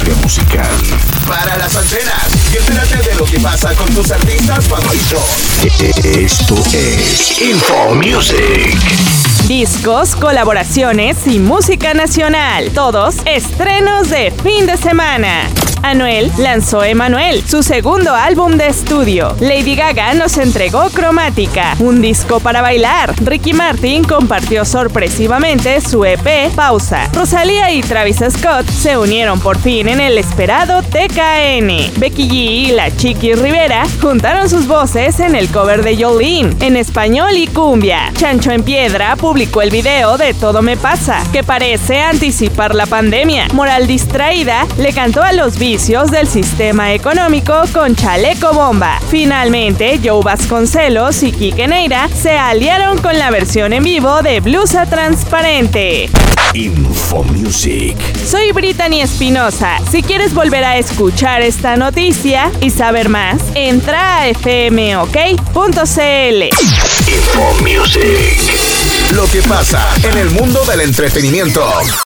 industria musical. Para las antenas y entérate de lo que pasa con tus artistas favoritos. Esto es Info Music. Discos, colaboraciones y música nacional. Todos estrenos de fin de semana. Anuel lanzó Emanuel, su segundo álbum de estudio. Lady Gaga nos entregó Cromática, un disco para bailar. Ricky Martin compartió sorpresivamente su EP Pausa. Rosalía y Travis Scott se unieron por fin en el esperado TKN. Becky G y la Chiqui Rivera juntaron sus voces en el cover de Jolene, en español y cumbia. Chancho en Piedra publicó el video de Todo Me Pasa, que parece anticipar la pandemia. Moral Distraída le cantó a los vicios del sistema económico con Chaleco Bomba. Finalmente, Joe Vasconcelos y Quique Neira se aliaron con la versión en vivo de Blusa Transparente. Info Music. Soy Brittany Espinosa. Si quieres volver a escuchar esta noticia y saber más, entra a fmok.cl. Info Music. Lo que pasa en el mundo del entretenimiento.